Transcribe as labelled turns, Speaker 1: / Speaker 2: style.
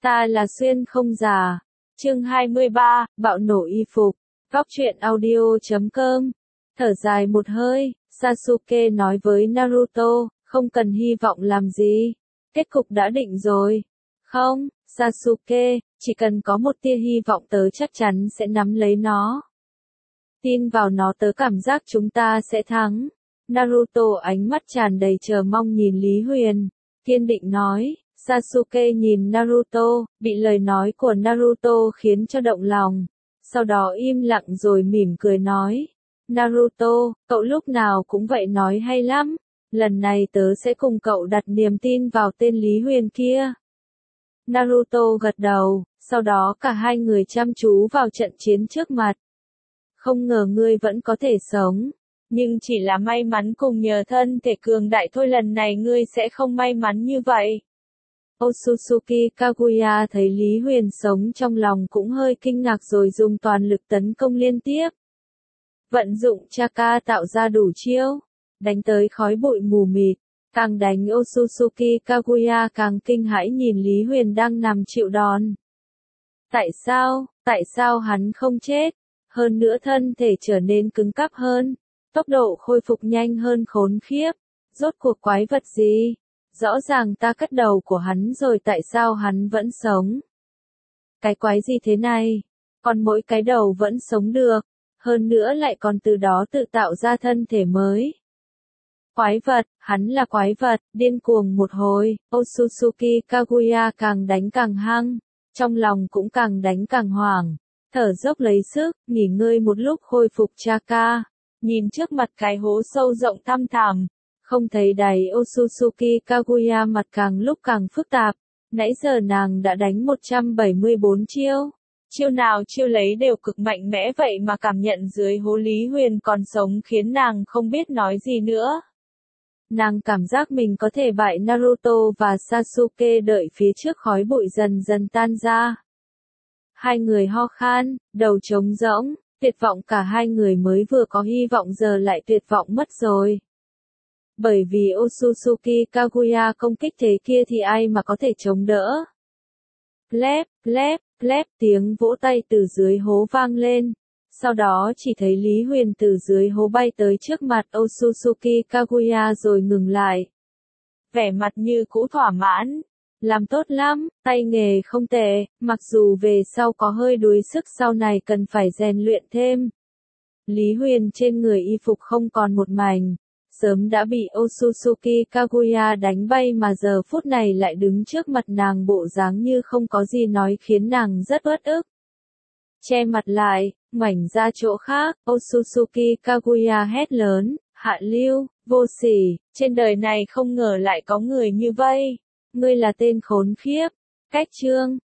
Speaker 1: Ta là Xuyên không già. Chương 23, bạo nổ y phục. Góc truyện audio.com. Thở dài một hơi, Sasuke nói với Naruto, không cần hy vọng làm gì. Kết cục đã định rồi. Không, Sasuke, chỉ cần có một tia hy vọng tớ chắc chắn sẽ nắm lấy nó. Tin vào nó, tớ cảm giác chúng ta sẽ thắng. Naruto ánh mắt tràn đầy chờ mong nhìn Lý Huyền, kiên định nói. Sasuke nhìn Naruto, bị lời nói của Naruto khiến cho động lòng. Sau đó im lặng rồi mỉm cười nói. Naruto, cậu lúc nào cũng vậy, nói hay lắm. Lần này tớ sẽ cùng cậu đặt niềm tin vào tên Lý Huyền kia. Naruto gật đầu, sau đó cả hai người chăm chú vào trận chiến trước mặt. Không ngờ ngươi vẫn có thể sống. Nhưng chỉ là may mắn cùng nhờ thân thể cường đại thôi, lần này ngươi sẽ không may mắn như vậy. Otsutsuki Kaguya thấy Lý Huyền sống trong lòng cũng hơi kinh ngạc rồi dùng toàn lực tấn công liên tiếp. Vận dụng Chakra tạo ra đủ chiêu, đánh tới khói bụi mù mịt, càng đánh Otsutsuki Kaguya càng kinh hãi nhìn Lý Huyền đang nằm chịu đòn. Tại sao hắn không chết? Hơn nữa thân thể trở nên cứng cáp hơn, tốc độ khôi phục nhanh hơn khốn khiếp. Rốt cuộc quái vật gì? Rõ ràng ta cắt đầu của hắn rồi, tại sao hắn vẫn sống? Cái quái gì thế này? Còn mỗi cái đầu vẫn sống được, hơn nữa lại còn từ đó tự tạo ra thân thể mới. Quái vật, hắn là quái vật, điên cuồng một hồi, Otsutsuki Kaguya càng đánh càng hăng, trong lòng cũng càng đánh càng hoảng, thở dốc lấy sức, nghỉ ngơi một lúc khôi phục Chakra, nhìn trước mặt cái hố sâu rộng thăm thẳm. Không thấy đáy, Otsutsuki Kaguya mặt càng lúc càng phức tạp. Nãy giờ nàng đã đánh 174 chiêu. Chiêu nào chiêu lấy đều cực mạnh mẽ, vậy mà cảm nhận dưới hố Lý Huyền còn sống khiến nàng không biết nói gì nữa. Nàng cảm giác mình có thể bại Naruto và Sasuke, đợi phía trước khói bụi dần dần tan ra. Hai người ho khan, đầu trống rỗng, tuyệt vọng, cả hai người mới vừa có hy vọng giờ lại tuyệt vọng mất rồi. Bởi vì Otsutsuki Kaguya công kích thế kia thì ai mà có thể chống đỡ. Lép, lép, lép, tiếng vỗ tay từ dưới hố vang lên. Sau đó chỉ thấy Lý Huyền từ dưới hố bay tới trước mặt Otsutsuki Kaguya rồi ngừng lại. Vẻ mặt như cũ thỏa mãn. Làm tốt lắm, tay nghề không tệ, mặc dù về sau có hơi đuối sức, sau này cần phải rèn luyện thêm. Lý Huyền trên người y phục không còn một mảnh. Sớm đã bị Otsutsuki Kaguya đánh bay mà giờ phút này lại đứng trước mặt nàng, bộ dáng như không có gì nói khiến nàng rất uất ức. Che mặt lại, ngoảnh ra chỗ khác, Otsutsuki Kaguya hét lớn, hạ lưu, vô sỉ, trên đời này không ngờ lại có người như vậy. Ngươi là tên khốn khiếp. Cách chương